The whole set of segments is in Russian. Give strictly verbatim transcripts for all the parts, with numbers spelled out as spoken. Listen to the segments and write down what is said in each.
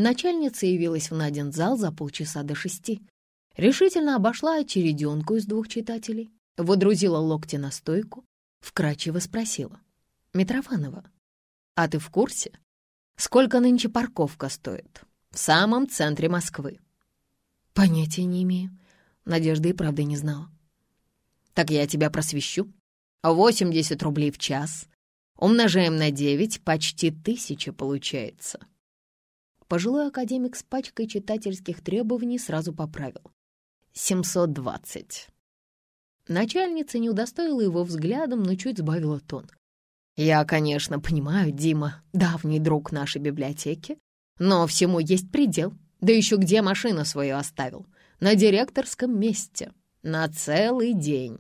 Начальница явилась в Надин зал за полчаса до шести. Решительно обошла очереденку из двух читателей, водрузила локти на стойку, вкратчиво спросила. «Митрофанова, а ты в курсе, сколько нынче парковка стоит в самом центре Москвы?» «Понятия не имею». Надежда и правда не знала. «Так я тебя просвещу. восемьдесят рублей в час. Умножаем на девять, почти тысяча получается». Пожилой академик с пачкой читательских требований сразу поправил. семьсот двадцать. Начальница не удостоила его взглядом, но чуть сбавила тон. «Я, конечно, понимаю, Дима, давний друг нашей библиотеки, но всему есть предел. Да еще где машину свою оставил? На директорском месте. На целый день».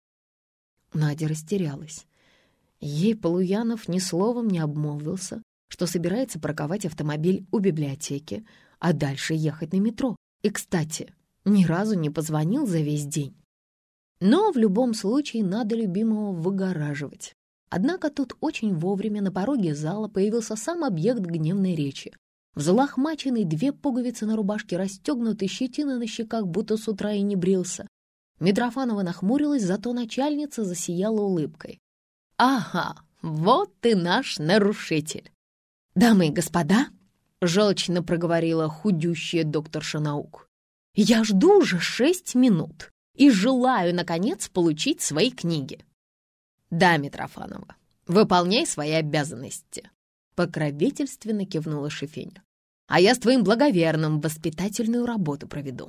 Надя растерялась. Ей Полуянов ни словом не обмолвился, что собирается парковать автомобиль у библиотеки, а дальше ехать на метро. И, кстати, ни разу не позвонил за весь день. Но в любом случае надо любимого выгораживать. Однако тут очень вовремя на пороге зала появился сам объект гневной речи. Взлохмаченный, две пуговицы на рубашке расстегнуты, щетина на щеках, будто с утра и не брился. Митрофанова нахмурилась, зато начальница засияла улыбкой. «Ага, вот ты наш нарушитель!» «Дамы и господа», — желчно проговорила худющая докторша наук, «я жду уже шесть минут и желаю, наконец, получить свои книги». «Да, Митрофанова, выполняй свои обязанности», — покровительственно кивнула Шефеня. «А я с твоим благоверным воспитательную работу проведу».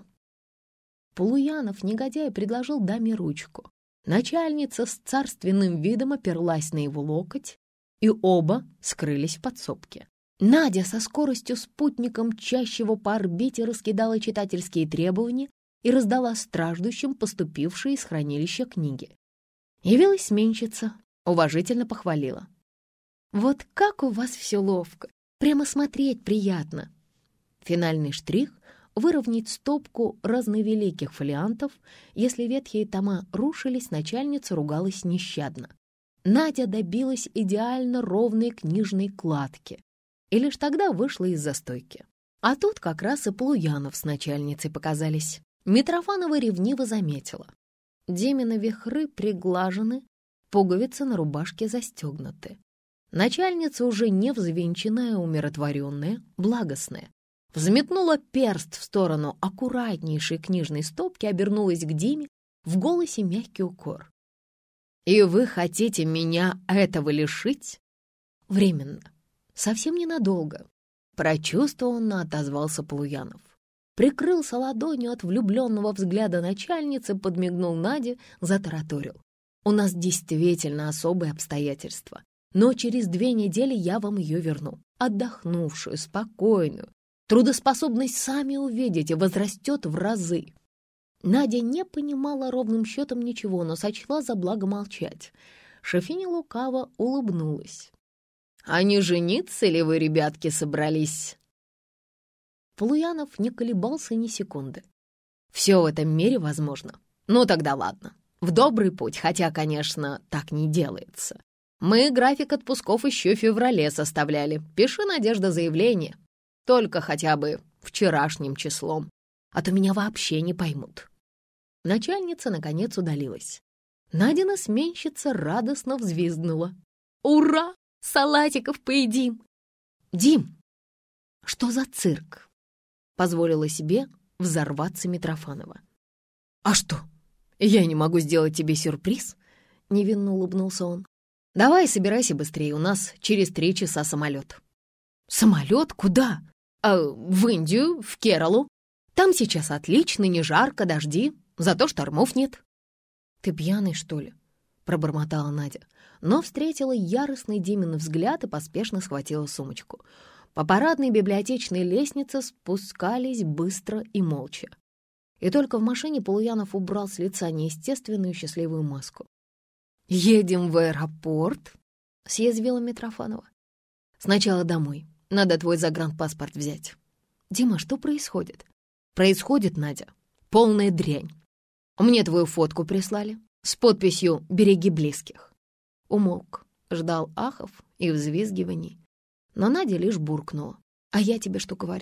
Полуянов, негодяй, предложил даме ручку. Начальница с царственным видом оперлась на его локоть, и оба скрылись в подсобке. Надя со скоростью спутника, мчащего по орбите, раскидала читательские требования и раздала страждущим поступившие из хранилища книги. Явилась сменщица, уважительно похвалила. «Вот как у вас все ловко! Прямо смотреть приятно!» Финальный штрих — выровнять стопку разновеликих фолиантов. Если ветхие тома рушились, начальница ругалась нещадно. Надя добилась идеально ровной книжной кладки и лишь тогда вышла из застойки. А тут как раз и Полуянов с начальницей показались. Митрофанова ревниво заметила. Димины вихры приглажены, пуговицы на рубашке застегнуты. Начальница уже не взвинченная, умиротворенная, благостная. Взметнула перст в сторону аккуратнейшей книжной стопки, обернулась к Диме, в голосе мягкий укор. «И вы хотите меня этого лишить?» «Временно, совсем ненадолго», — прочувствованно отозвался Полуянов. Прикрылся ладонью от влюбленного взгляда начальницы, подмигнул Наде, затараторил. «У нас действительно особые обстоятельства, но через две недели я вам ее верну, отдохнувшую, спокойную. Трудоспособность, сами увидите, возрастет в разы». Надя не понимала ровным счетом ничего, но сочла за благо молчать. Шефиня лукаво улыбнулась. «А не жениться ли вы, ребятки, собрались?» Полуянов не колебался ни секунды. «Все в этом мире возможно. Ну тогда ладно. В добрый путь, хотя, конечно, так не делается. Мы график отпусков еще в феврале составляли. Пиши, Надежда, заявление. Только хотя бы вчерашним числом. А то меня вообще не поймут». Начальница, наконец, удалилась. Надина сменщица радостно взвизгнула. «Ура! Салатиков поедим!» «Дим, что за цирк?» — позволила себе взорваться Митрофанова. «А что, я не могу сделать тебе сюрприз?» — невинно улыбнулся он. «Давай собирайся быстрее, у нас через три часа самолет». «Самолет? Куда?» «А, в Индию, в Кералу. Там сейчас отлично, не жарко, дожди, зато штормов нет». «Ты пьяный, что ли?» — пробормотала Надя, но встретила яростный Димин взгляд и поспешно схватила сумочку. По парадной библиотечной лестнице спускались быстро и молча. И только в машине Полуянов убрал с лица неестественную счастливую маску. «Едем в аэропорт?» — съязвила Митрофанова. «Сначала домой. Надо твой загранпаспорт взять». «Дима, что происходит?» «Происходит, Надя, полная дрянь. Мне твою фотку прислали с подписью «Береги близких». Умолк, ждал ахов и взвизгиваний. Но Надя лишь буркнула. «А я тебе что говорил?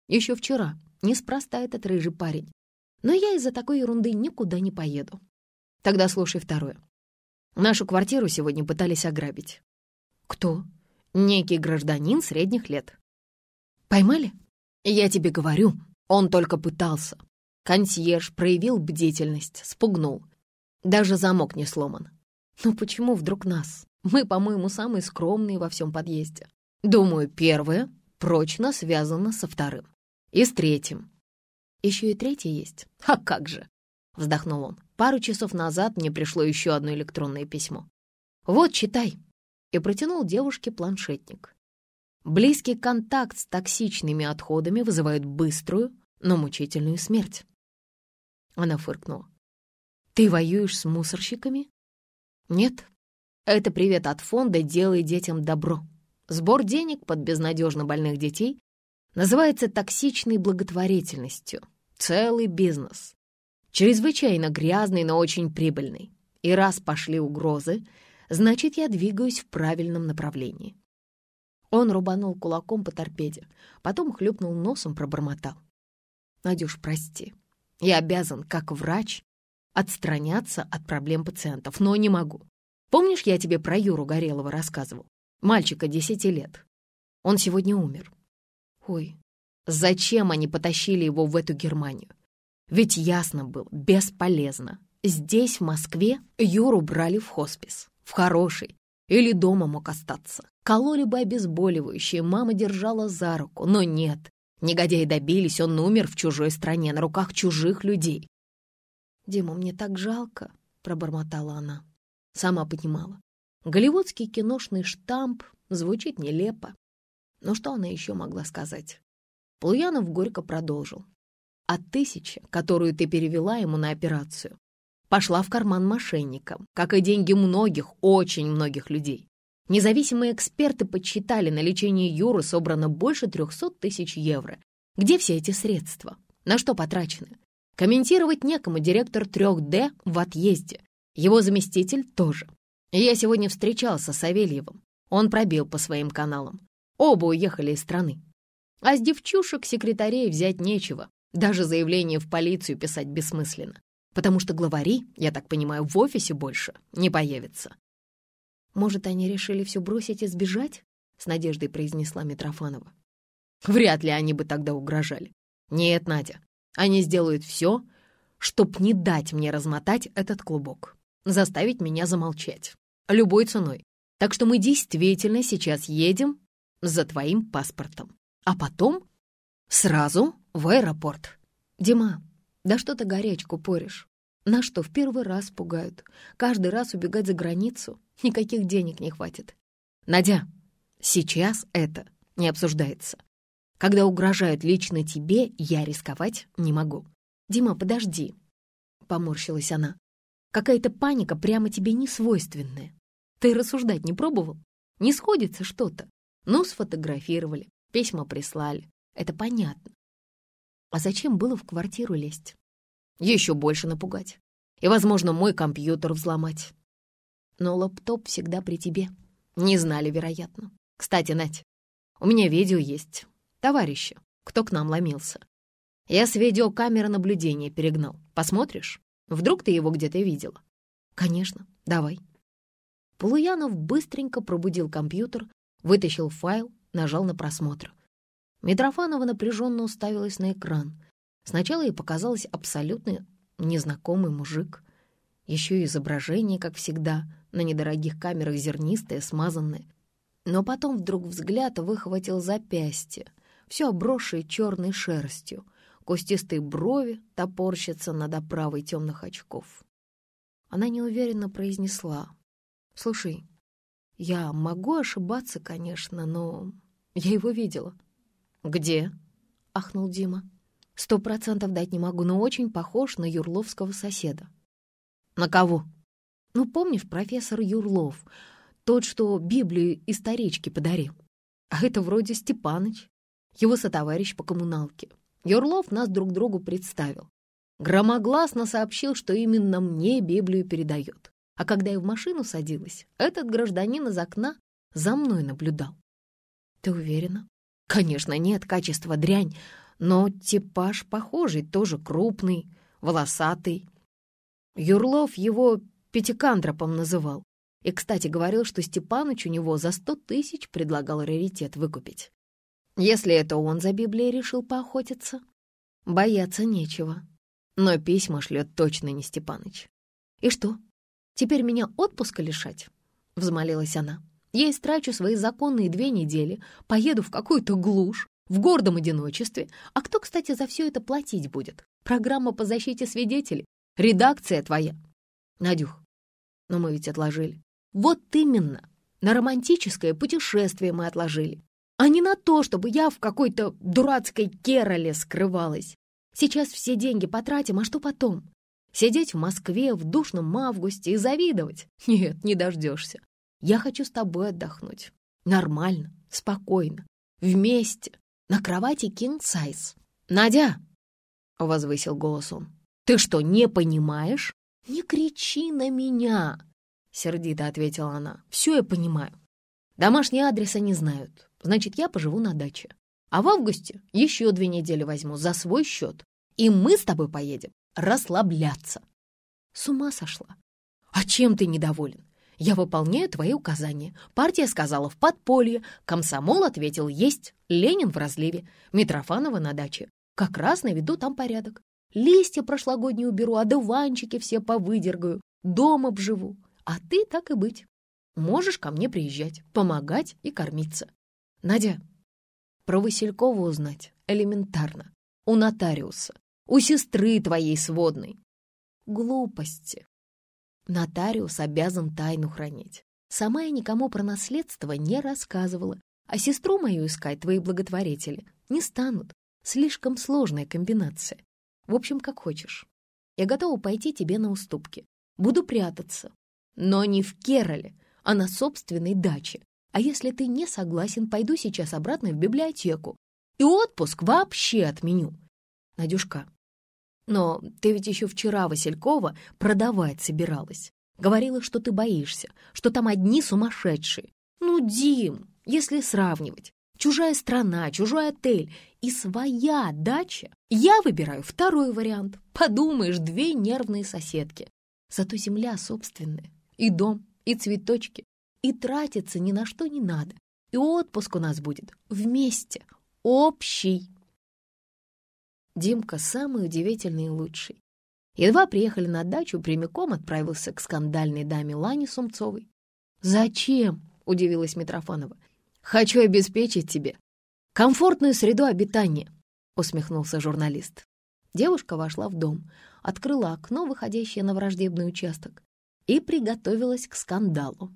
Еще вчера. Неспроста этот рыжий парень. Но я из-за такой ерунды никуда не поеду. Тогда слушай второе. Нашу квартиру сегодня пытались ограбить. Кто? Некий гражданин средних лет. Поймали? Я тебе говорю, он только пытался. Консьерж проявил бдительность, спугнул. Даже замок не сломан. Ну почему вдруг нас? Мы, по-моему, самые скромные во всем подъезде. Думаю, первое прочно связано со вторым. И с третьим. Еще и третье есть? А как же? Вздохнул он. Пару часов назад мне пришло еще одно электронное письмо. Вот, читай. И протянул девушке планшетник. Близкий контакт с токсичными отходами вызывает быструю, но мучительную смерть. Она фыркнула. Ты воюешь с мусорщиками? Нет. Это привет от фонда «Делай детям добро». Сбор денег под безнадежно больных детей называется токсичной благотворительностью. Целый бизнес. Чрезвычайно грязный, но очень прибыльный. И раз пошли угрозы, значит, я двигаюсь в правильном направлении. Он рубанул кулаком по торпеде, потом хлюпнул носом, пробормотал. Надюш, прости, я обязан, как врач, отстраняться от проблем пациентов, но не могу. Помнишь, я тебе про Юру Горелого рассказывал? Мальчика десяти лет. Он сегодня умер. Ой, зачем они потащили его в эту Германию? Ведь ясно было, бесполезно. Здесь, в Москве, Юру брали в хоспис, в хороший, или дома мог остаться. Кололи бы обезболивающие, мама держала за руку, но нет. Негодяи добились, он умер в чужой стране, на руках чужих людей. «Дима, мне так жалко», — пробормотала она. Сама понимала. Голливудский киношный штамп звучит нелепо. Но что она еще могла сказать? Полуянов горько продолжил. А тысяча, которую ты перевела ему на операцию, пошла в карман мошенникам, как и деньги многих, очень многих людей. Независимые эксперты подсчитали, на лечение Юры собрано больше трехсот тысяч евро. Где все эти средства? На что потрачены? Комментировать некому, директор трех дэ в отъезде. Его заместитель тоже. Я сегодня встречался с Савельевым. Он пробил по своим каналам. Оба уехали из страны. А с девчушек секретарей взять нечего. Даже заявление в полицию писать бессмысленно. Потому что главари, я так понимаю, в офисе больше не появятся. «Может, они решили все бросить и сбежать?» — с надеждой произнесла Митрофанова. «Вряд ли они бы тогда угрожали. Нет, Надя, они сделают все, чтоб не дать мне размотать этот клубок, заставить меня замолчать. Любой ценой. Так что мы действительно сейчас едем за твоим паспортом. А потом сразу в аэропорт. Дима, да что ты горячку порешь? Нас что, в первый раз пугают? Каждый раз убегать за границу? Никаких денег не хватит. Надя, сейчас это не обсуждается. Когда угрожают лично тебе, я рисковать не могу. Дима, подожди, поморщилась она. Какая-то паника прямо тебе не свойственная. Ты рассуждать не пробовал? Не сходится что-то. Ну, сфотографировали, письма прислали. Это понятно. А зачем было в квартиру лезть? Еще больше напугать. И, возможно, мой компьютер взломать. Но лаптоп всегда при тебе. Не знали, вероятно. Кстати, Надь, у меня видео есть. Товарища, кто к нам ломился. Я с видеокамеры наблюдения перегнал. Посмотришь? Вдруг ты его где-то видела? Конечно, давай. Полуянов быстренько пробудил компьютер, вытащил файл, нажал на просмотр. Митрофанова напряженно уставилась на экран. Сначала ей показалось абсолютно незнакомый мужик. Еще и изображение, как всегда, на недорогих камерах зернистое, смазанное. Но потом вдруг взгляд выхватил запястье, все обросшее черной шерстью, кустистые брови топорщатся над оправой темных очков. Она неуверенно произнесла: «Слушай, я могу ошибаться, конечно, но я его видела». «Где?» — ахнул Дима. «Сто процентов дать не могу, но очень похож на юрловского соседа». «На кого?» «Ну, помнишь, профессор Юрлов, тот, что Библию историчке подарил? А это вроде Степаныч, его сотоварищ по коммуналке. Юрлов нас друг другу представил. Громогласно сообщил, что именно мне Библию передает. А когда я в машину садилась, этот гражданин из окна за мной наблюдал». «Ты уверена?» «Конечно нет, качество дрянь, но типаж похожий, тоже крупный, волосатый. Юрлов его пятикантропом называл. И, кстати, говорил, что Степаныч у него за сто тысяч предлагал раритет выкупить. Если это он за Библией решил поохотиться, бояться нечего. Но письма шлет точно не Степаныч. «И что, теперь меня отпуска лишать?» — взмолилась она. «Я истрачу свои законные две недели, поеду в какую-то глушь, в гордом одиночестве. А кто, кстати, за все это платить будет? Программа по защите свидетелей? Редакция твоя?» «Надюх, но мы ведь отложили». «Вот именно, на романтическое путешествие мы отложили, а не на то, чтобы я в какой-то дурацкой Кероле скрывалась. Сейчас все деньги потратим, а что потом? Сидеть в Москве в душном августе и завидовать? Нет, не дождешься. Я хочу с тобой отдохнуть. Нормально, спокойно, вместе, на кровати king size. Надя!» — возвысил голос он. «Ты что, не понимаешь?» «Не кричи на меня!» — сердито ответила она. «Все я понимаю. Домашний адрес они знают. Значит, я поживу на даче. А в августе еще две недели возьму за свой счет. И мы с тобой поедем расслабляться». «С ума сошла? А чем ты недоволен? Я выполняю твои указания. Партия сказала в подполье. Комсомол ответил есть. Ленин в разливе. Митрофанова на даче. Как раз наведу там порядок. Листья прошлогодние уберу, а дуванчики все повыдергаю. Дом обживу. А ты, так и быть, можешь ко мне приезжать, помогать и кормиться. Надя, про Василькова узнать элементарно. У нотариуса, у сестры твоей сводной». «Глупости. Нотариус обязан тайну хранить. Сама я никому про наследство не рассказывала, а сестру мою искать твои благотворители не станут. Слишком сложная комбинация. В общем, как хочешь. Я готова пойти тебе на уступки. Буду прятаться. Но не в Кероле, а на собственной даче. А если ты не согласен, пойду сейчас обратно в библиотеку. И отпуск вообще отменю. Надюшка, но ты ведь еще вчера Василькова продавать собиралась. Говорила, что ты боишься, что там одни сумасшедшие. Ну, Дим, если сравнивать, чужая страна, чужой отель и своя дача, я выбираю второй вариант. Подумаешь, две нервные соседки. Зато земля собственная, и дом, и цветочки, и тратиться ни на что не надо. И отпуск у нас будет вместе, общий. Димка самый удивительный и лучший. Едва приехали на дачу, прямиком отправился к скандальной даме Лане Сумцовой. «Зачем?» — удивилась Митрофанова. «Хочу обеспечить тебе комфортную среду обитания», — усмехнулся журналист. Девушка вошла в дом, открыла окно, выходящее на враждебный участок, и приготовилась к скандалу.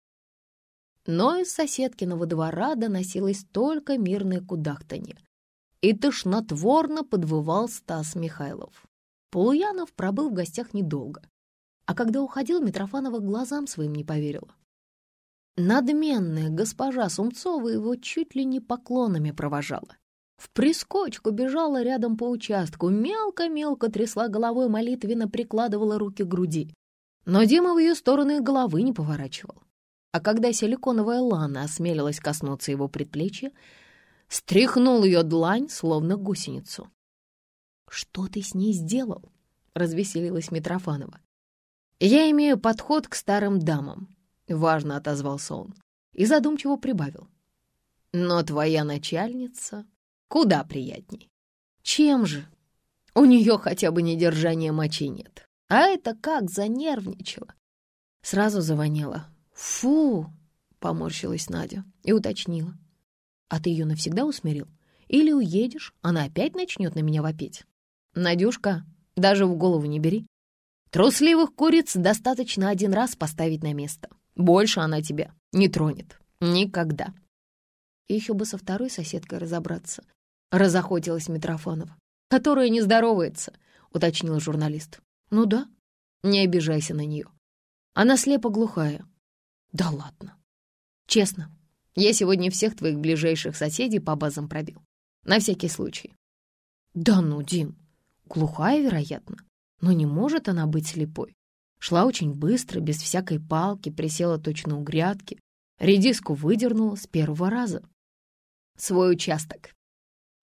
Но из соседкиного двора доносилось только мирное кудахтанье, и тошнотворно подвывал Стас Михайлов. Полуянов пробыл в гостях недолго, а когда уходил, Митрофанова глазам своим не поверила. Надменная госпожа Сумцова его чуть ли не поклонами провожала. В прискочку бежала рядом по участку, мелко-мелко трясла головой, молитвенно прикладывала руки к груди. Но Дима в ее сторону и головы не поворачивал. А когда силиконовая Лана осмелилась коснуться его предплечья, стряхнул ее длань, словно гусеницу. «Что ты с ней сделал?» — развеселилась Митрофанова. «Я имею подход к старым дамам», — важно отозвался он и задумчиво прибавил. «Но твоя начальница куда приятней». «Чем же? У нее хотя бы недержания мочи нет. А это как занервничала». Сразу завоняло. «Фу!» — поморщилась Надя и уточнила. «А ты ее навсегда усмирил? Или уедешь, она опять начнет на меня вопить?» «Надюшка, даже в голову не бери. Трусливых куриц достаточно один раз поставить на место. Больше она тебя не тронет. Никогда». Еще бы со второй соседкой разобраться, разохотилась Митрофанова. «Которая не здоровается», — уточнил журналист. «Ну да, не обижайся на нее. Она слепо-глухая». «Да ладно. Честно, я сегодня всех твоих ближайших соседей по базам пробил. На всякий случай». «Да ну, Дим, глухая, вероятно. Но не может она быть слепой. Шла очень быстро, без всякой палки, присела точно у грядки, редиску выдернула с первого раза». «Свой участок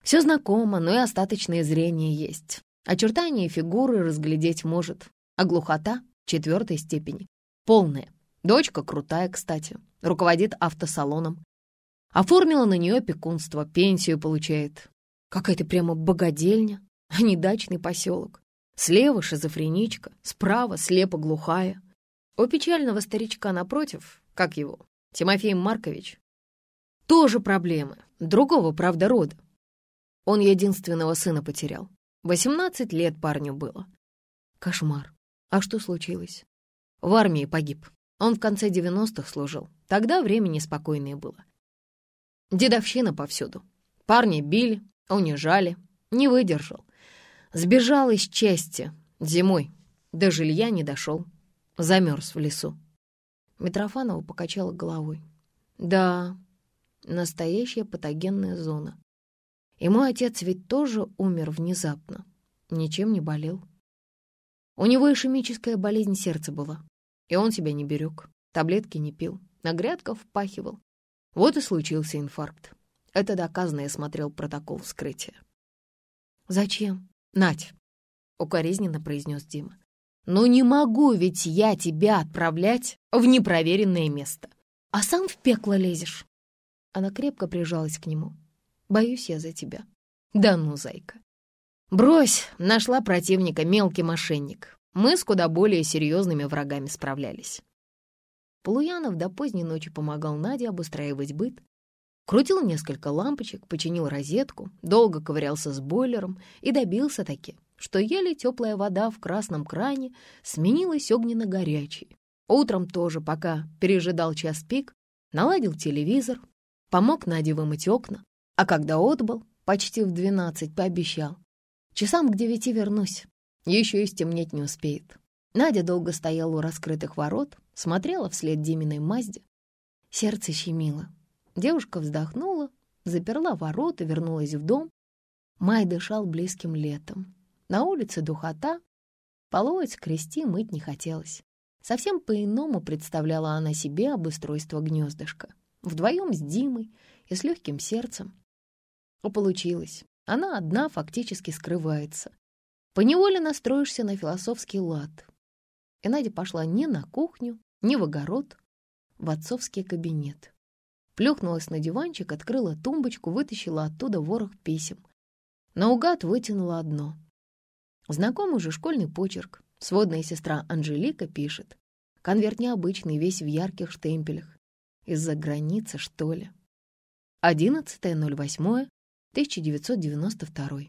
Все знакомо, но и остаточное зрение есть. Очертания фигуры разглядеть может, а глухота четвертой степени. Полная. Дочка крутая, кстати, руководит автосалоном. Оформила на нее опекунство, пенсию получает. Какая-то прямо богадельня, а не дачный поселок. Слева шизофреничка, справа слепо-глухая. У печального старичка напротив, как его, Тимофей Маркович, тоже проблемы, другого, правда, рода. Он единственного сына потерял. восемнадцать лет парню было. Кошмар. А что случилось? В армии погиб. Он в конце девяностых служил. Тогда время неспокойное было. Дедовщина повсюду. Парня били, унижали. Не выдержал. Сбежал из части. Зимой. До жилья не дошел. Замерз в лесу. Митрофанова покачала головой. Да, настоящая патогенная зона. И мой отец ведь тоже умер внезапно. Ничем не болел. У него ишемическая болезнь сердца была. И он себя не берег. Таблетки не пил. На грядках впахивал. Вот и случился инфаркт. Это доказано, я смотрел протокол вскрытия. «Зачем?» «Надь», — укоризненно произнес Дима. «Ну не могу ведь я тебя отправлять в непроверенное место. А сам в пекло лезешь». Она крепко прижалась к нему. «Боюсь я за тебя». «Да ну, зайка». «Брось, нашла противника, мелкий мошенник. Мы с куда более серьезными врагами справлялись». Полуянов до поздней ночи помогал Наде обустраивать быт. Крутил несколько лампочек, починил розетку, долго ковырялся с бойлером и добился-таки, что еле теплая вода в красном кране сменилась огненно-горячей. Утром тоже, пока пережидал час пик, наладил телевизор, помог Наде вымыть окна, а когда отбыл, почти в двенадцать, пообещал: часам к девяти вернусь, еще и стемнеть не успеет. Надя долго стояла у раскрытых ворот, смотрела вслед Диминой Мазде. Сердце щемило. Девушка вздохнула, заперла ворота, вернулась в дом. Май дышал близким летом. На улице духота, полоть, скрести, мыть не хотелось. Совсем по-иному представляла она себе обустройство гнездышка. Вдвоем с Димой и с легким сердцем. А получилось. Она одна фактически скрывается. Поневоле настроишься на философский лад. И Надя пошла не на кухню, не в огород, в отцовский кабинет. Плюхнулась на диванчик, открыла тумбочку, вытащила оттуда ворох писем. Наугад вытянула одно. Знакомый же школьный почерк. Сводная сестра Анжелика пишет. Конверт необычный, весь в ярких штемпелях. Из-за границы, что ли? одиннадцатое ноль восьмое тысяча девятьсот девяносто второй.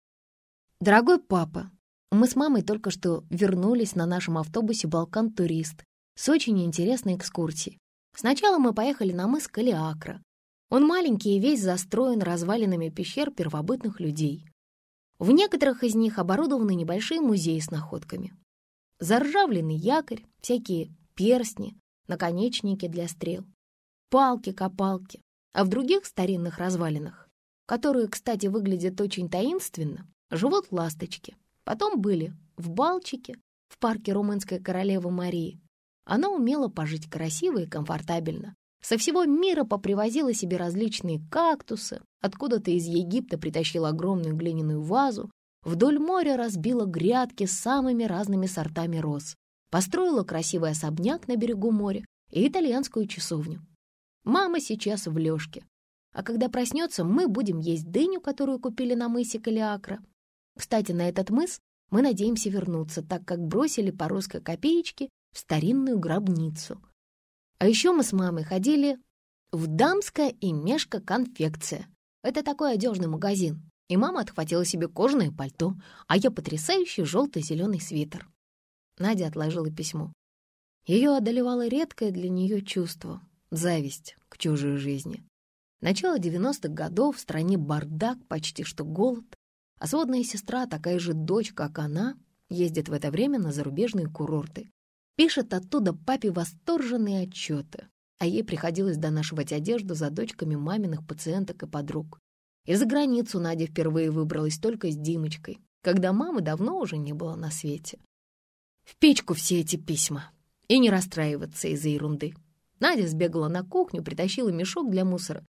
Дорогой папа, мы с мамой только что вернулись на нашем автобусе «Балкан-турист» с очень интересной экскурсией. Сначала мы поехали на мыс Калиакра. Он маленький и весь застроен развалинами пещер первобытных людей. В некоторых из них оборудованы небольшие музеи с находками. Заржавленный якорь, всякие перстни, наконечники для стрел, палки-копалки. А в других старинных развалинах, которые, кстати, выглядят очень таинственно, живут ласточки. Потом были в Балчике, в парке румынской королевы Марии. Она умела пожить красиво и комфортабельно. Со всего мира попривозила себе различные кактусы, откуда-то из Египта притащила огромную глиняную вазу, вдоль моря разбила грядки с самыми разными сортами роз, построила красивый особняк на берегу моря и итальянскую часовню. Мама сейчас в лёжке, а когда проснется, мы будем есть дыню, которую купили на мысе Калиакра. Кстати, на этот мыс мы надеемся вернуться, так как бросили по русской копеечке в старинную гробницу. А еще мы с мамой ходили в «Дамская и Мешка конфекция». Это такой одежный магазин. И мама отхватила себе кожаное пальто, а я потрясающий желто-зеленый свитер. Надя отложила письмо. Ее одолевало редкое для нее чувство — зависть к чужой жизни. Начало девяностых годов, в стране бардак, почти что голод, а сводная сестра, такая же дочь, как она, ездит в это время на зарубежные курорты. Пишет оттуда папе восторженные отчеты, а ей приходилось донашивать одежду за дочками маминых пациенток и подруг. И за границу Надя впервые выбралась только с Димочкой, когда мамы давно уже не было на свете. В печку все эти письма. И не расстраиваться из-за ерунды. Надя сбегала на кухню, притащила мешок для мусора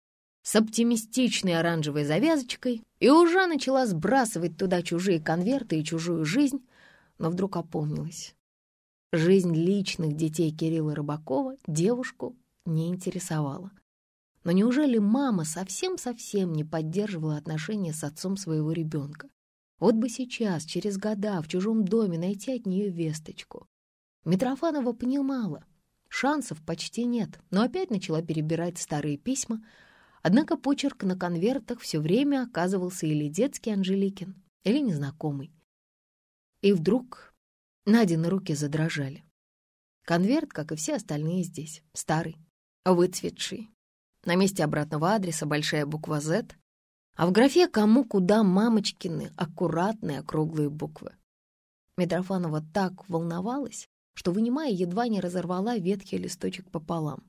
с оптимистичной оранжевой завязочкой и уже начала сбрасывать туда чужие конверты и чужую жизнь, но вдруг опомнилась. Жизнь личных детей Кирилла Рыбакова девушку не интересовала. Но неужели мама совсем-совсем не поддерживала отношения с отцом своего ребенка? Вот бы сейчас, через года, в чужом доме найти от нее весточку. Митрофанова понимала, шансов почти нет, но опять начала перебирать старые письма, однако почерк на конвертах все время оказывался или детский Анжеликин, или незнакомый. И вдруг Надины руки задрожали. Конверт, как и все остальные здесь, старый, выцветший. На месте обратного адреса большая буква «З», а в графе «Кому куда» мамочкины аккуратные округлые буквы. Митрофанова так волновалась, что, вынимая, едва не разорвала ветхий листочек пополам.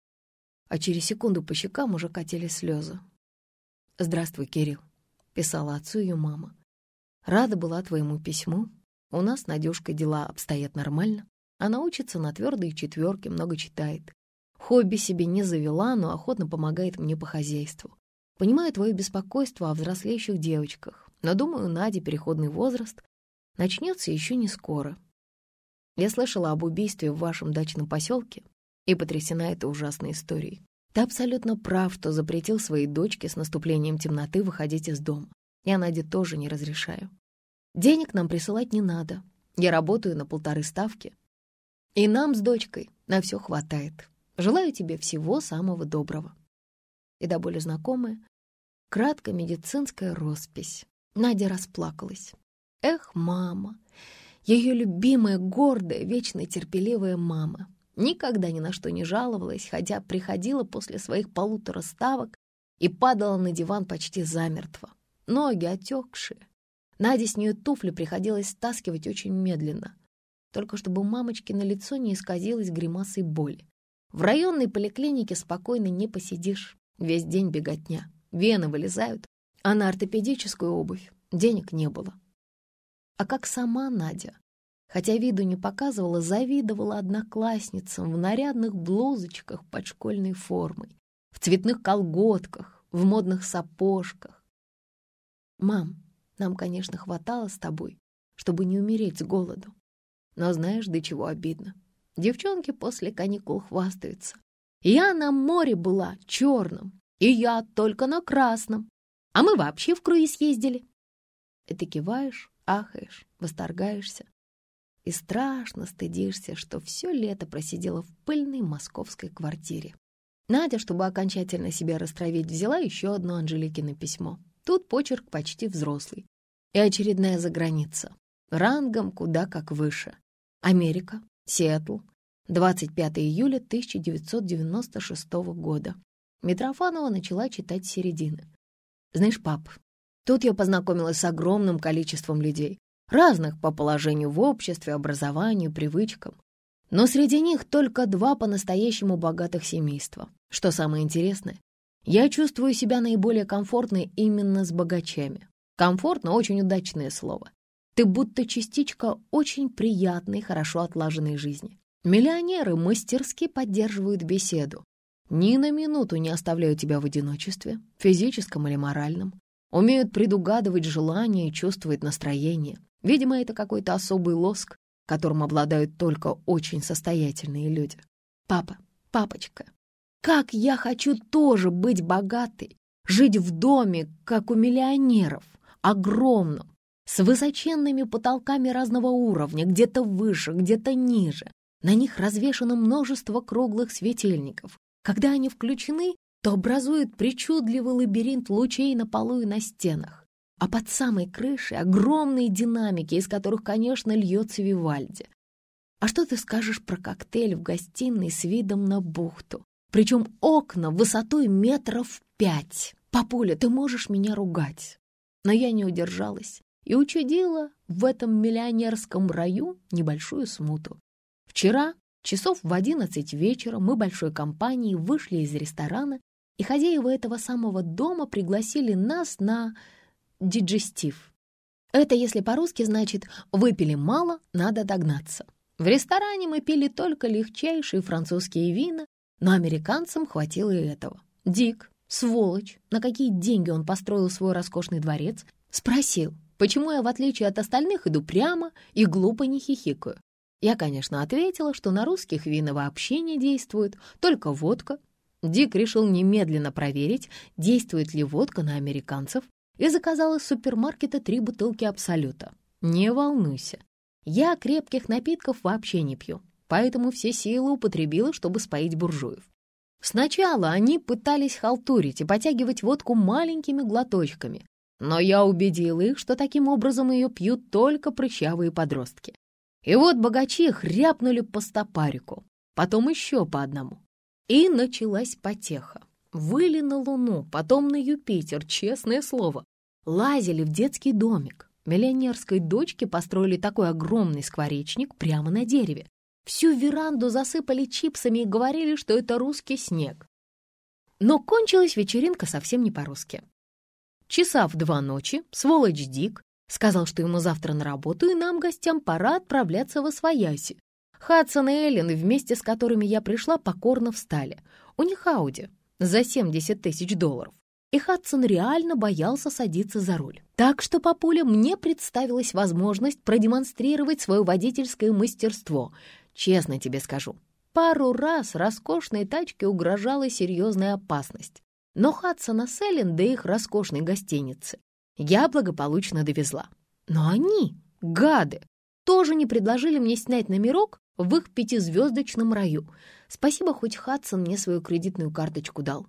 А через секунду по щекам уже катились слезы. «Здравствуй, Кирилл», — писала отцу ее мама. «Рада была твоему письму. У нас с Надюшкой дела обстоят нормально. Она учится на твердые четверки, много читает. Хобби себе не завела, но охотно помогает мне по хозяйству. Понимаю твое беспокойство о взрослеющих девочках, но, думаю, Наде переходный возраст начнется еще не скоро. Я слышала об убийстве в вашем дачном поселке и потрясена этой ужасной историей. Ты абсолютно прав, что запретил своей дочке с наступлением темноты выходить из дома. Я Наде тоже не разрешаю. Денег нам присылать не надо. Я работаю на полторы ставки. И нам с дочкой на все хватает. Желаю тебе всего самого доброго». И до боли знакомая, краткая медицинская роспись. Надя расплакалась. Эх, мама, ее любимая, гордая, вечно терпеливая мама. Никогда ни на что не жаловалась, хотя приходила после своих полутора ставок и падала на диван почти замертво. Ноги отекшие. Наде с нее туфли приходилось стаскивать очень медленно, только чтобы мамочкино лицо не исказилось гримасой боли. В районной поликлинике спокойно не посидишь. Весь день беготня, вены вылезают, а на ортопедическую обувь денег не было. А как сама Надя, хотя виду не показывала, завидовала одноклассницам в нарядных блузочках под школьной формой, в цветных колготках, в модных сапожках. «Мам, нам, конечно, хватало с тобой, чтобы не умереть с голоду. Но знаешь, до чего обидно? Девчонки после каникул хвастаются. Я на море была черным, и я только на красном. А мы вообще в круиз ездили». И ты киваешь, ахаешь, восторгаешься. И страшно стыдишься, что все лето просидела в пыльной московской квартире. Надя, чтобы окончательно себя растравить, взяла еще одно Анжеликино письмо. Тут почерк почти взрослый. И очередная заграница. Рангом куда как выше. Америка, Сиэтл, двадцать пятого июля тысяча девятьсот девяносто шестого года. Митрофанова начала читать с середины. «Знаешь, пап, тут я познакомилась с огромным количеством людей, разных по положению в обществе, образованию, привычкам. Но среди них только два по-настоящему богатых семейства. Что самое интересное, я чувствую себя наиболее комфортно именно с богачами. Комфортно — очень удачное слово. Ты будто частичка очень приятной, хорошо отлаженной жизни. Миллионеры мастерски поддерживают беседу. Ни на минуту не оставляют тебя в одиночестве, физическом или моральном. Умеют предугадывать желания и чувствовать настроение. Видимо, это какой-то особый лоск, которым обладают только очень состоятельные люди. Папа, папочка, как я хочу тоже быть богатой, жить в доме, как у миллионеров, огромном, с высоченными потолками разного уровня, где-то выше, где-то ниже. На них развешано множество круглых светильников. Когда они включены, то образуют причудливый лабиринт лучей на полу и на стенах. А под самой крышей огромные динамики, из которых, конечно, льется Вивальди. А что ты скажешь про коктейль в гостиной с видом на бухту? Причем окна высотой метров пять. Папуля, ты можешь меня ругать. Но я не удержалась и учудила в этом миллионерском раю небольшую смуту. Вчера, часов в одиннадцать вечера, мы большой компанией вышли из ресторана, и хозяева этого самого дома пригласили нас на диджестив. Это, если по-русски, значит «выпили мало, надо догнаться». В ресторане мы пили только легчайшие французские вина, но американцам хватило и этого. Дик, сволочь, на какие деньги он построил свой роскошный дворец, спросил, почему я, в отличие от остальных, иду прямо и глупо не хихикаю. Я, конечно, ответила, что на русских вина вообще не действует, только водка. Дик решил немедленно проверить, действует ли водка на американцев, и заказал из супермаркета три бутылки Абсолюта. Не волнуйся, я крепких напитков вообще не пью, поэтому все силы употребила, чтобы споить буржуев. Сначала они пытались халтурить и потягивать водку маленькими глоточками, но я убедила их, что таким образом ее пьют только прыщавые подростки. И вот богачи хряпнули по стопарику, потом еще по одному. И началась потеха. Выли на Луну, потом на Юпитер, честное слово. Лазили в детский домик. Миллионерской дочке построили такой огромный скворечник прямо на дереве. Всю веранду засыпали чипсами и говорили, что это русский снег. Но кончилась вечеринка совсем не по-русски. Часа в два ночи сволочь Дик сказал, что ему завтра на работу, и нам, гостям, пора отправляться во свояси. Хадсон и Эллен, вместе с которыми я пришла, покорно встали. У них Ауди за семьдесят тысяч долларов. И Хадсон реально боялся садиться за руль. Так что, папуля, мне представилась возможность продемонстрировать свое водительское мастерство. Честно тебе скажу, пару раз роскошной тачке угрожала серьезная опасность. Но Хадсона с Эллен до их роскошной гостиницы я благополучно довезла. Но они, гады, тоже не предложили мне снять номерок в их пятизвездочном раю. Спасибо, хоть Хадсон мне свою кредитную карточку дал,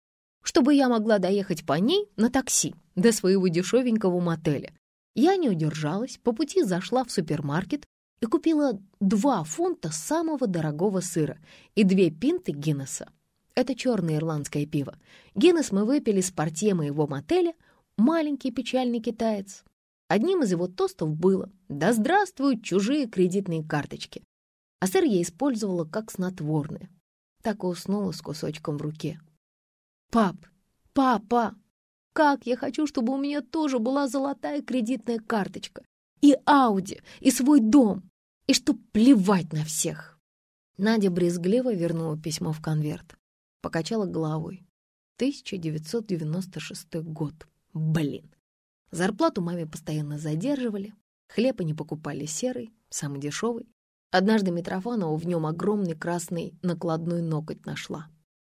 чтобы я могла доехать по ней на такси до своего дешевенького мотеля. Я не удержалась, по пути зашла в супермаркет и купила два фунта самого дорогого сыра и две пинты Гиннесса. Это черное ирландское пиво. Гиннесс мы выпили с портье моего мотеля, маленький печальный китаец. Одним из его тостов было «Да здравствуют чужие кредитные карточки». А сыр я использовала как снотворное. Так и уснула с кусочком в руке. «Пап, папа, как я хочу, чтобы у меня тоже была золотая кредитная карточка, и Ауди, и свой дом, и чтоб плевать на всех!» Надя брезгливо вернула письмо в конверт, покачала головой. тысяча девятьсот девяносто шестой год. Блин. Зарплату маме постоянно задерживали, хлеб они покупали серый, самый дешевый. Однажды Митрофанова в нем огромный красный накладной ноготь нашла.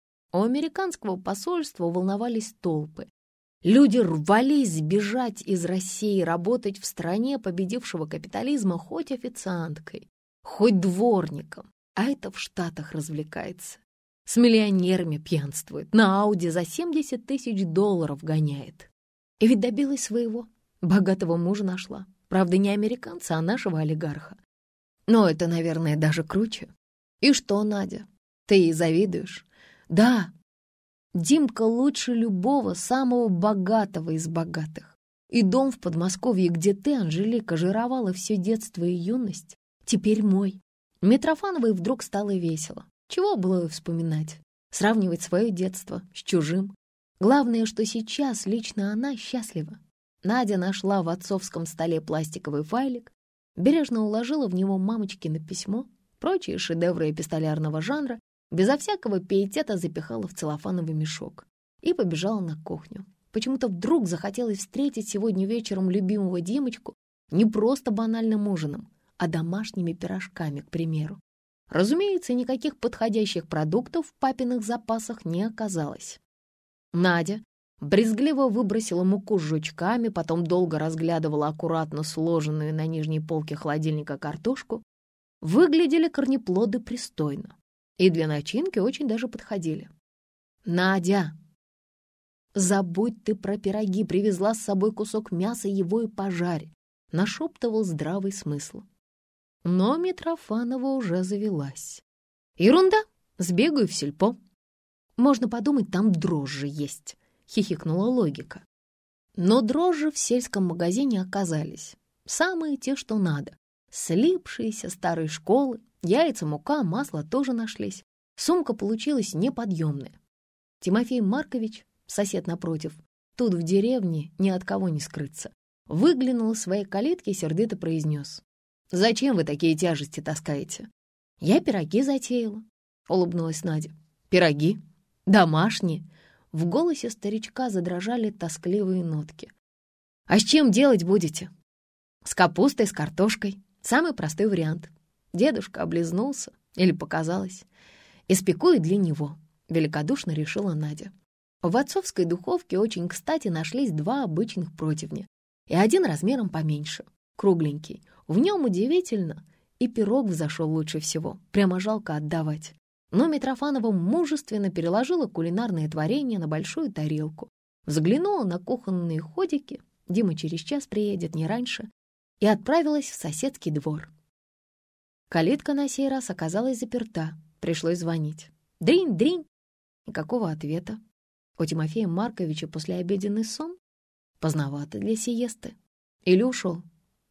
У американского посольства волновались толпы. Люди рвались сбежать из России, работать в стране победившего капитализма хоть официанткой, хоть дворником, а это в Штатах развлекается. С миллионерами пьянствует, на Ауди за семьдесят тысяч долларов гоняет. И ведь добилась своего, богатого мужа нашла. Правда, не американца, а нашего олигарха. Но это, наверное, даже круче. И что, Надя, ты ей завидуешь? Да, Димка лучше любого самого богатого из богатых. И дом в Подмосковье, где ты, Анжелика, жировала все детство и юность, теперь мой. Митрофановой вдруг стало весело. Чего было вспоминать? Сравнивать свое детство с чужим. Главное, что сейчас лично она счастлива. Надя нашла в отцовском столе пластиковый файлик, бережно уложила в него мамочкино письмо, прочие шедевры эпистолярного жанра, безо всякого пиетета запихала в целлофановый мешок и побежала на кухню. Почему-то вдруг захотелось встретить сегодня вечером любимого Димочку не просто банальным ужином, а домашними пирожками, к примеру. Разумеется, никаких подходящих продуктов в папиных запасах не оказалось. Надя брезгливо выбросила муку с жучками, потом долго разглядывала аккуратно сложенную на нижней полке холодильника картошку. Выглядели корнеплоды пристойно и для начинки очень даже подходили. «Надя, забудь ты про пироги, привезла с собой кусок мяса, его и пожарь», — нашептывал здравый смысл. Но Митрофанова уже завелась. «Ерунда, сбегаю в сельпо. Можно подумать, там дрожжи есть», — хихикнула логика. Но дрожжи в сельском магазине оказались самые те, что надо. Слипшиеся старой школы, яйца, мука, масло тоже нашлись. Сумка получилась неподъемная. Тимофей Маркович, сосед напротив, тут в деревне ни от кого не скрыться, выглянул из своей калитки и сердито произнес: «Зачем вы такие тяжести таскаете?» «Я пироги затеяла», — улыбнулась Надя. «Пироги? Домашние? В голосе старичка задрожали тоскливые нотки. «А с чем делать будете?» «С капустой, с картошкой. Самый простой вариант». Дедушка облизнулся, или показалось. «Испеку и для него», — великодушно решила Надя. В отцовской духовке очень кстати нашлись два обычных противня и один размером поменьше, кругленький. В нем удивительно, и пирог взошел лучше всего, прямо жалко отдавать. Но Митрофанова мужественно переложила кулинарное творение на большую тарелку, взглянула на кухонные ходики, Дима через час приедет, не раньше, и отправилась в соседский двор. Калитка на сей раз оказалась заперта, пришлось звонить. Дринь, дринь! Никакого ответа. У Тимофея Марковича послеобеденный сон? Поздновато для сиесты. Или ушел?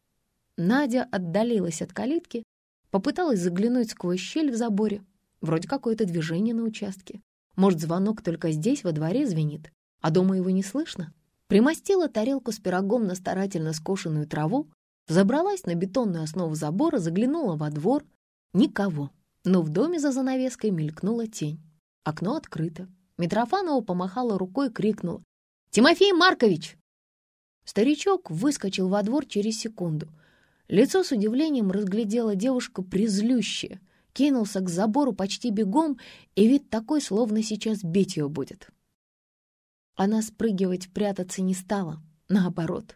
Надя отдалилась от калитки, попыталась заглянуть сквозь щель в заборе. Вроде какое-то движение на участке. Может, звонок только здесь, во дворе, звенит, а дома его не слышно? Примостила тарелку с пирогом на старательно скошенную траву, взобралась на бетонную основу забора, заглянула во двор. Никого. Но в доме за занавеской мелькнула тень. Окно открыто. Митрофанова помахала рукой, крикнула: «Тимофей Маркович!» Старичок выскочил во двор через секунду. Лицо с удивлением разглядела девушка призлющая. Кинулся к забору почти бегом, и вид такой, словно сейчас бить ее будет. Она спрыгивать, прятаться не стала, наоборот.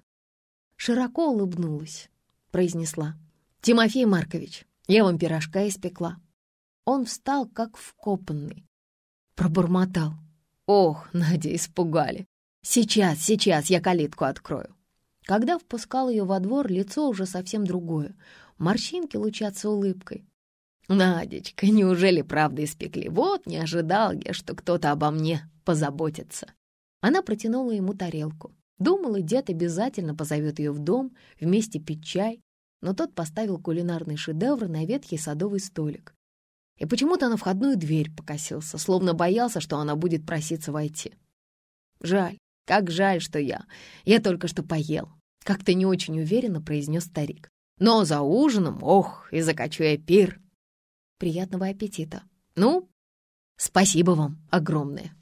Широко улыбнулась, произнесла: «Тимофей Маркович, я вам пирожка испекла». Он встал, как вкопанный. Пробормотал: «Ох, Надя, испугали. Сейчас, сейчас я калитку открою». Когда впускал ее во двор, лицо уже совсем другое. Морщинки лучатся улыбкой. «Надечка, неужели правда испекли? Вот не ожидал я, что кто-то обо мне позаботится». Она протянула ему тарелку. Думала, дед обязательно позовет ее в дом, вместе пить чай, но тот поставил кулинарный шедевр на ветхий садовый столик. И почему-то на входную дверь покосился, словно боялся, что она будет проситься войти. «Жаль, как жаль, что я. Я только что поел», — как-то не очень уверенно произнес старик. «Но за ужином, ох, и закачу я пир». «Приятного аппетита». «Ну, спасибо вам огромное».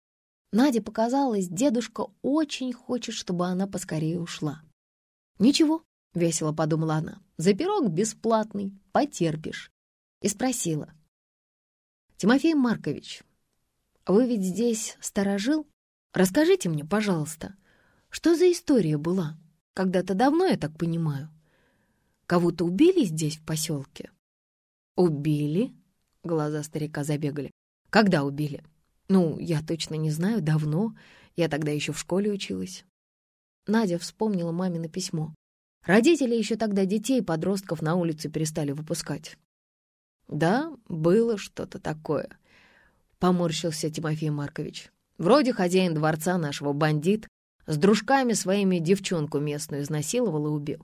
Наде показалось, дедушка очень хочет, чтобы она поскорее ушла. «Ничего», — весело подумала она, — «за пирог бесплатный, потерпишь». И спросила: «Тимофей Маркович, вы ведь здесь сторожил? Расскажите мне, пожалуйста, что за история была? Когда-то давно, я так понимаю. Кого-то убили здесь, в поселке?» «Убили?» — глаза старика забегали. «Когда убили?» «Ну, я точно не знаю, давно. Я тогда еще в школе училась». Надя вспомнила мамино письмо. Родители еще тогда детей и подростков на улице перестали выпускать. «Да, было что-то такое», — поморщился Тимофей Маркович. «Вроде хозяин дворца нашего бандит с дружками своими девчонку местную изнасиловал и убил».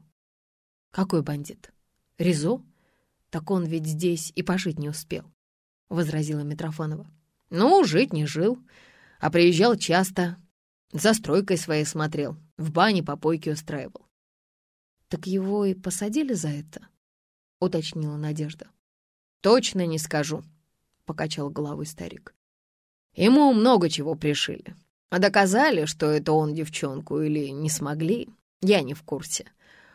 «Какой бандит? Резо? Так он ведь здесь и пожить не успел», — возразила Митрофанова. «Ну, жить не жил, а приезжал часто, за стройкой своей смотрел, в бане попойки устраивал». «Так его и посадили за это?» — уточнила Надежда. «Точно не скажу», — покачал головой старик. «Ему много чего пришили, а доказали, что это он девчонку, или не смогли, я не в курсе.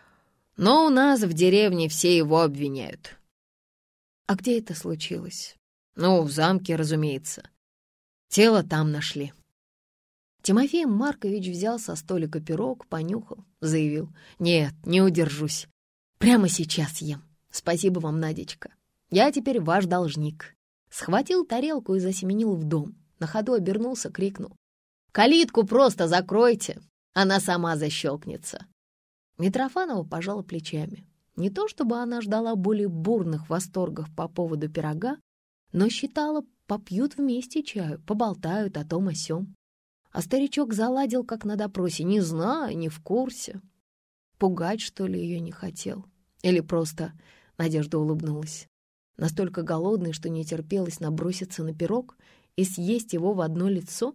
Но у нас в деревне все его обвиняют». «А где это случилось?» «Ну, в замке, разумеется. Тело там нашли». Тимофей Маркович взял со столика пирог, понюхал, заявил: «Нет, не удержусь. Прямо сейчас ем. Спасибо вам, Надечка. Я теперь ваш должник». Схватил тарелку и засеменил в дом. На ходу обернулся, крикнул: «Калитку просто закройте, она сама защелкнется». Митрофанова пожала плечами. Не то чтобы она ждала более бурных восторгов по поводу пирога, но считала, попьют вместе чаю, поболтают о том о сём. А старичок заладил, как на допросе: «Не знаю, не в курсе». Пугать, что ли, ее не хотел? Или просто Надежда улыбнулась, настолько голодной, что не терпелось наброситься на пирог и съесть его в одно лицо?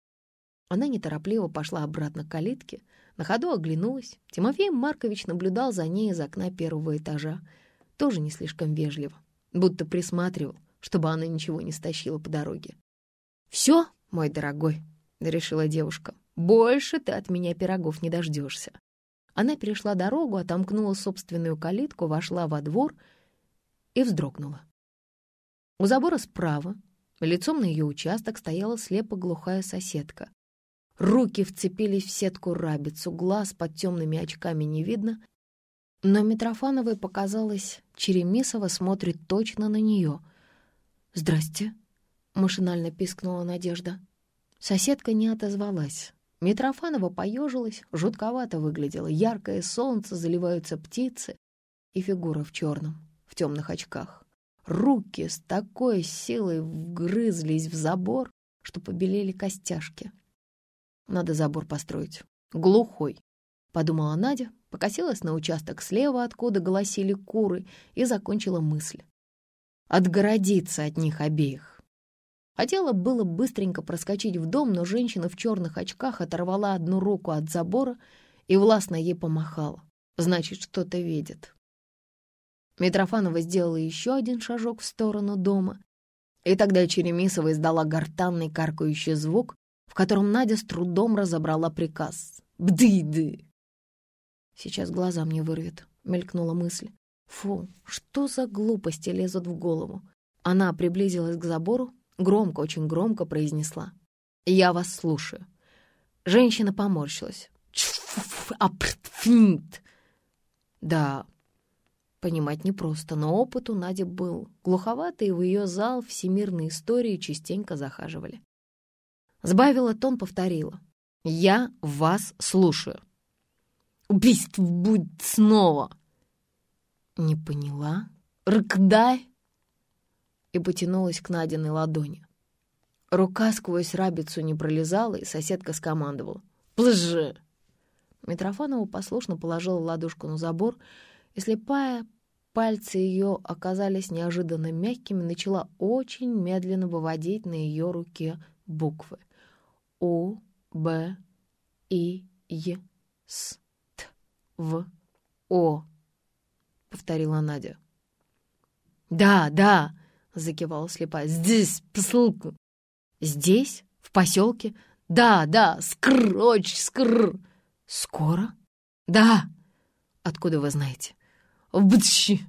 Она неторопливо пошла обратно к калитке, на ходу оглянулась. Тимофей Маркович наблюдал за ней из окна первого этажа, тоже не слишком вежливо, будто присматривал, чтобы она ничего не стащила по дороге. «Все, мой дорогой», — решила девушка. «Больше ты от меня пирогов не дождешься». Она перешла дорогу, отомкнула собственную калитку, вошла во двор и вздрогнула. У забора справа, лицом на ее участок, стояла слепо-глухая соседка. Руки вцепились в сетку рабицу, глаз под темными очками не видно, но Митрофановой показалось, Черемисова смотрит точно на нее. «Здрасте», — машинально пискнула Надежда. Соседка не отозвалась. Митрофанова поежилась, жутковато выглядела. Яркое солнце, заливаются птицы и фигура в черном, в темных очках. Руки с такой силой вгрызлись в забор, что побелели костяшки. «Надо забор построить. Глухой», — подумала Надя, покосилась на участок слева, откуда голосили куры, и закончила мысль. «Отгородиться от них обеих». Хотела было быстренько проскочить в дом, но женщина в черных очках оторвала одну руку от забора и властно ей помахала. Значит, что-то видит. Митрофанова сделала еще один шажок в сторону дома, и тогда Черемисова издала гортанный каркающий звук, в котором Надя с трудом разобрала приказ. «Бды-ды!» «Сейчас глаза мне вырвет», — мелькнула мысль. «Фу, что за глупости лезут в голову?» Она приблизилась к забору, громко, очень громко произнесла: «Я вас слушаю». Женщина поморщилась. Да, понимать непросто, но опыт у Нади был. Глуховатый, и в ее зал всемирной истории частенько захаживали. Сбавила тон, повторила: «Я вас слушаю». «Убийство будет снова». «Не поняла». «Рыкдай». И потянулась к Надиной ладони. Рука сквозь рабицу не пролезала, и соседка скомандовала: «Плыжи!» Митрофанова послушно положила ладошку на забор, и слепая, пальцы ее оказались неожиданно мягкими, начала очень медленно выводить на ее руке буквы: У, Б, И, Е, С, Т, В, О, — повторила Надя. «Да, да!» — закивала слепая. «Здесь, посылку». «Здесь? В поселке?» «Да, да, скр, очень скр». «Скоро?» «Да». «Откуда вы знаете?» «Бдщи».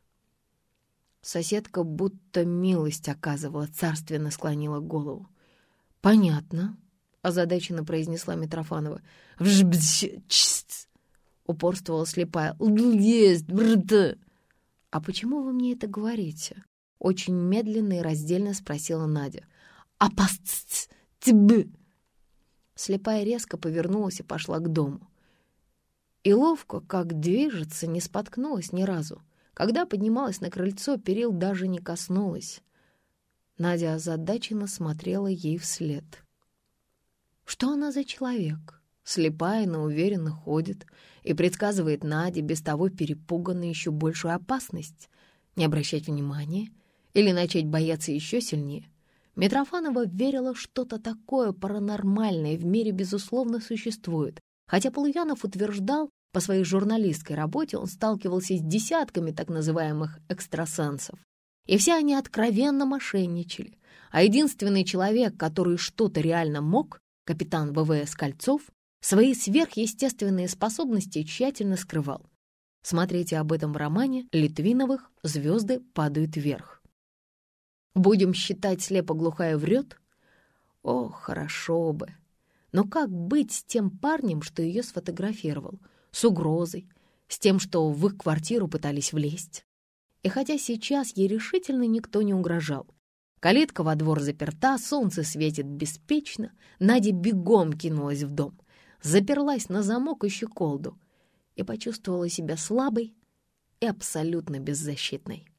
Соседка будто милость оказывала, царственно склонила голову. «Понятно», — озадаченно произнесла Митрофанова. «Вжбдщ, чст», — упорствовала слепая. «Есть, брт». «А почему вы мне это говорите?» — очень медленно и раздельно спросила Надя. «А паст тебе!» Слепая резко повернулась и пошла к дому. И ловко, как движется, не споткнулась ни разу. Когда поднималась на крыльцо, перил даже не коснулась. Надя озадаченно смотрела ей вслед. Что она за человек? Слепая, но уверенно ходит и предсказывает Наде, без того перепуганной, еще большую опасность. Не обращать внимания или начать бояться еще сильнее. Митрофанова верила, что-то такое паранормальное в мире безусловно существует, хотя Полуянов утверждал, по своей журналистской работе он сталкивался с десятками так называемых экстрасенсов, и все они откровенно мошенничали, а единственный человек, который что-то реально мог, капитан ВВС Кольцов, свои сверхъестественные способности тщательно скрывал. Смотрите об этом в романе Литвиновых «Звезды падают вверх». Будем считать, слепо-глухая врет? О, хорошо бы. Но как быть с тем парнем, что ее сфотографировал, с угрозой, с тем, что в их квартиру пытались влезть? И хотя сейчас ей решительно никто не угрожал, калитка во двор заперта, солнце светит беспечно, Надя бегом кинулась в дом, заперлась на замок и щеколду и почувствовала себя слабой и абсолютно беззащитной.